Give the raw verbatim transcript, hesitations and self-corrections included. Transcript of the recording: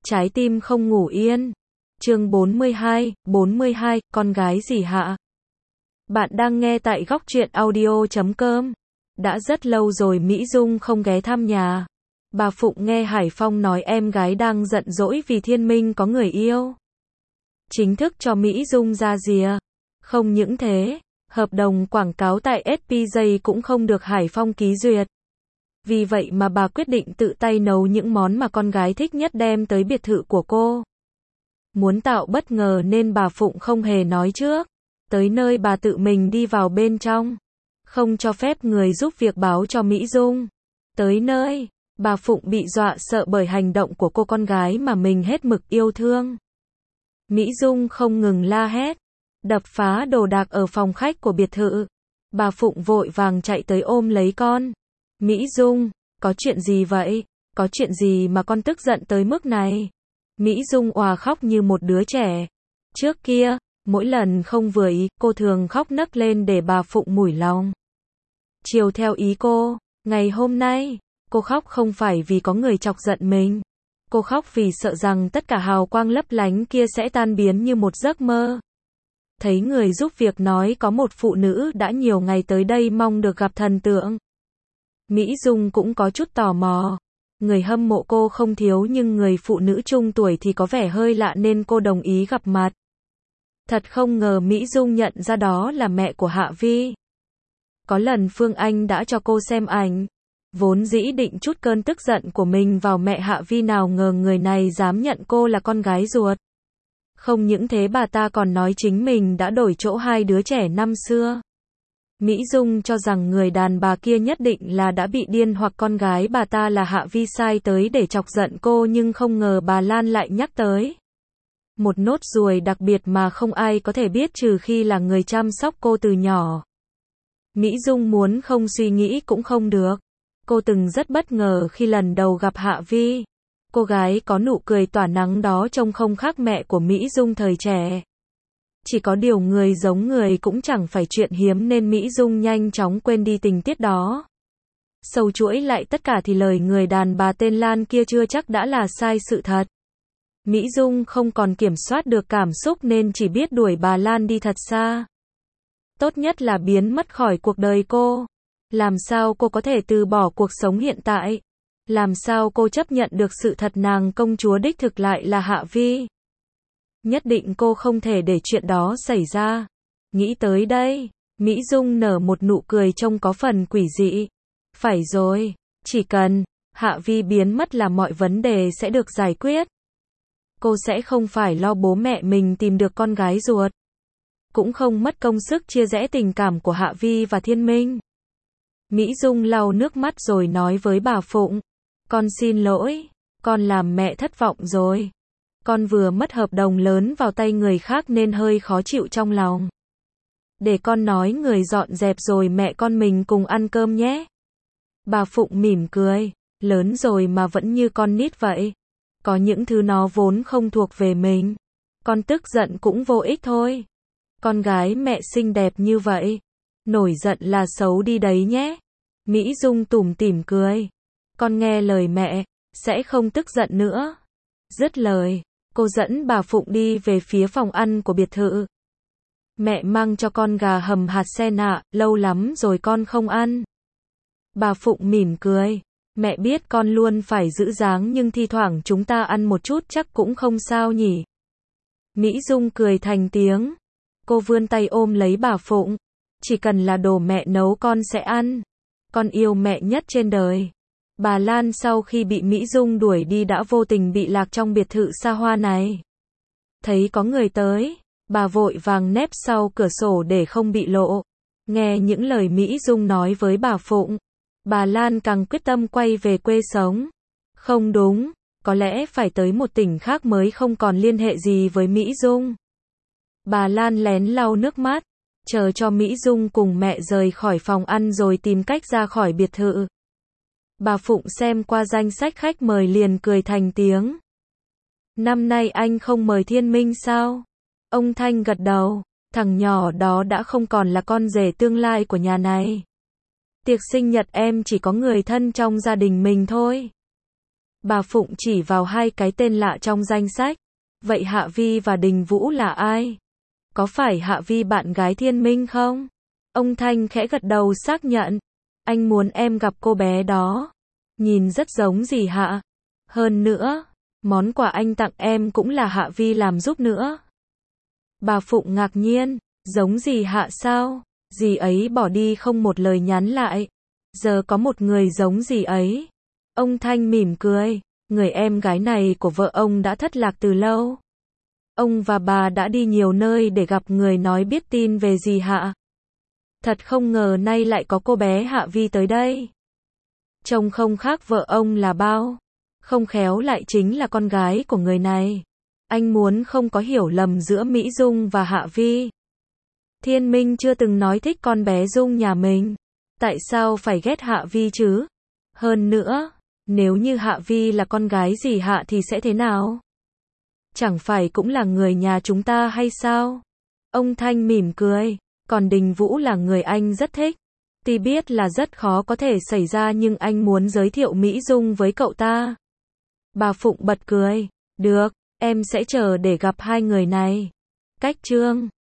Trái tim không ngủ yên. Chương bốn mươi hai, bốn mươi hai, con gái gì hả? Bạn đang nghe tại góc truyện audio chấm com. Đã rất lâu rồi Mỹ Dung không ghé thăm nhà. Bà Phụng nghe Hải Phong nói em gái đang giận dỗi vì Thiên Minh có người yêu. Chính thức cho Mỹ Dung ra rìa. Không những thế, hợp đồng quảng cáo tại ét pê J cũng không được Hải Phong ký duyệt. Vì vậy mà bà quyết định tự tay nấu những món mà con gái thích nhất đem tới biệt thự của cô. Muốn tạo bất ngờ nên bà Phụng không hề nói trước. Tới nơi bà tự mình đi vào bên trong. Không cho phép người giúp việc báo cho Mỹ Dung. Tới nơi, bà Phụng bị dọa sợ bởi hành động của cô con gái mà mình hết mực yêu thương. Mỹ Dung không ngừng la hét, đập phá đồ đạc ở phòng khách của biệt thự. Bà Phụng vội vàng chạy tới ôm lấy con. Mỹ Dung, có chuyện gì vậy? Có chuyện gì mà con tức giận tới mức này? Mỹ Dung òa khóc như một đứa trẻ. Trước kia, mỗi lần không vừa ý, cô thường khóc nấc lên để bà Phụng mủi lòng. Chiều theo ý cô, ngày hôm nay, cô khóc không phải vì có người chọc giận mình. Cô khóc vì sợ rằng tất cả hào quang lấp lánh kia sẽ tan biến như một giấc mơ. Thấy người giúp việc nói có một phụ nữ đã nhiều ngày tới đây mong được gặp thần tượng. Mỹ Dung cũng có chút tò mò. Người hâm mộ cô không thiếu nhưng người phụ nữ trung tuổi thì có vẻ hơi lạ nên cô đồng ý gặp mặt. Thật không ngờ Mỹ Dung nhận ra đó là mẹ của Hạ Vi. Có lần Phương Anh đã cho cô xem ảnh. Vốn dĩ định trút cơn tức giận của mình vào mẹ Hạ Vi, nào ngờ người này dám nhận cô là con gái ruột. Không những thế bà ta còn nói chính mình đã đổi chỗ hai đứa trẻ năm xưa. Mỹ Dung cho rằng người đàn bà kia nhất định là đã bị điên hoặc con gái bà ta là Hạ Vi sai tới để chọc giận cô, nhưng không ngờ bà Lan lại nhắc tới. Một nốt ruồi đặc biệt mà không ai có thể biết trừ khi là người chăm sóc cô từ nhỏ. Mỹ Dung muốn không suy nghĩ cũng không được. Cô từng rất bất ngờ khi lần đầu gặp Hạ Vi. Cô gái có nụ cười tỏa nắng đó trông không khác mẹ của Mỹ Dung thời trẻ. Chỉ có điều người giống người cũng chẳng phải chuyện hiếm nên Mỹ Dung nhanh chóng quên đi tình tiết đó. Sâu chuỗi lại tất cả thì lời người đàn bà tên Lan kia chưa chắc đã là sai sự thật. Mỹ Dung không còn kiểm soát được cảm xúc nên chỉ biết đuổi bà Lan đi thật xa. Tốt nhất là biến mất khỏi cuộc đời cô. Làm sao cô có thể từ bỏ cuộc sống hiện tại? Làm sao cô chấp nhận được sự thật nàng công chúa đích thực lại là Hạ Vi? Nhất định cô không thể để chuyện đó xảy ra. Nghĩ tới đây, Mỹ Dung nở một nụ cười trông có phần quỷ dị. Phải rồi, chỉ cần Hạ Vi biến mất là mọi vấn đề sẽ được giải quyết. Cô sẽ không phải lo bố mẹ mình tìm được con gái ruột. Cũng không mất công sức chia rẽ tình cảm của Hạ Vi và Thiên Minh. Mỹ Dung lau nước mắt rồi nói với bà Phụng. Con xin lỗi, con làm mẹ thất vọng rồi. Con vừa mất hợp đồng lớn vào tay người khác nên hơi khó chịu trong lòng. Để con nói người dọn dẹp rồi mẹ con mình cùng ăn cơm nhé. Bà Phụng mỉm cười. Lớn rồi mà vẫn như con nít vậy. Có những thứ nó vốn không thuộc về mình. Con tức giận cũng vô ích thôi. Con gái mẹ xinh đẹp như vậy. Nổi giận là xấu đi đấy nhé. Mỹ Dung tủm tỉm cười. Con nghe lời mẹ, sẽ không tức giận nữa. Dứt lời, cô dẫn bà Phụng đi về phía phòng ăn của biệt thự. Mẹ mang cho con gà hầm hạt sen ạ, lâu lắm rồi con không ăn. Bà Phụng mỉm cười. Mẹ biết con luôn phải giữ dáng nhưng thi thoảng chúng ta ăn một chút chắc cũng không sao nhỉ. Mỹ Dung cười thành tiếng. Cô vươn tay ôm lấy bà Phụng. Chỉ cần là đồ mẹ nấu con sẽ ăn. Con yêu mẹ nhất trên đời. Bà Lan sau khi bị Mỹ Dung đuổi đi đã vô tình bị lạc trong biệt thự xa hoa này. Thấy có người tới, bà vội vàng nép sau cửa sổ để không bị lộ. Nghe những lời Mỹ Dung nói với bà Phụng, bà Lan càng quyết tâm quay về quê sống. Không đúng, có lẽ phải tới một tỉnh khác mới không còn liên hệ gì với Mỹ Dung. Bà Lan lén lau nước mắt, chờ cho Mỹ Dung cùng mẹ rời khỏi phòng ăn rồi tìm cách ra khỏi biệt thự. Bà Phụng xem qua danh sách khách mời liền cười thành tiếng. Năm nay anh không mời Thiên Minh sao? Ông Thanh gật đầu, thằng nhỏ đó đã không còn là con rể tương lai của nhà này. Tiệc sinh nhật em chỉ có người thân trong gia đình mình thôi. Bà Phụng chỉ vào hai cái tên lạ trong danh sách. Vậy Hạ Vi và Đình Vũ là ai? Có phải Hạ Vi bạn gái Thiên Minh không? Ông Thanh khẽ gật đầu xác nhận. Anh muốn em gặp cô bé đó. Nhìn rất giống dì Hạ. Hơn nữa, món quà anh tặng em cũng là Hạ Vi làm giúp nữa. Bà Phụng ngạc nhiên, giống dì Hạ sao? Dì ấy bỏ đi không một lời nhắn lại. Giờ có một người giống dì ấy. Ông Thanh mỉm cười, người em gái này của vợ ông đã thất lạc từ lâu. Ông và bà đã đi nhiều nơi để gặp người nói biết tin về dì Hạ. Thật không ngờ nay lại có cô bé Hạ Vi tới đây. Trông không khác vợ ông là bao. Không khéo lại chính là con gái của người này. Anh muốn không có hiểu lầm giữa Mỹ Dung và Hạ Vi. Thiên Minh chưa từng nói thích con bé Dung nhà mình. Tại sao phải ghét Hạ Vi chứ? Hơn nữa, nếu như Hạ Vi là con gái dì Hạ thì sẽ thế nào? Chẳng phải cũng là người nhà chúng ta hay sao? Ông Thanh mỉm cười, còn Đình Vũ là người anh rất thích. Tuy biết là rất khó có thể xảy ra nhưng anh muốn giới thiệu Mỹ Dung với cậu ta. Bà Phụng bật cười, được, em sẽ chờ để gặp hai người này. Cách chương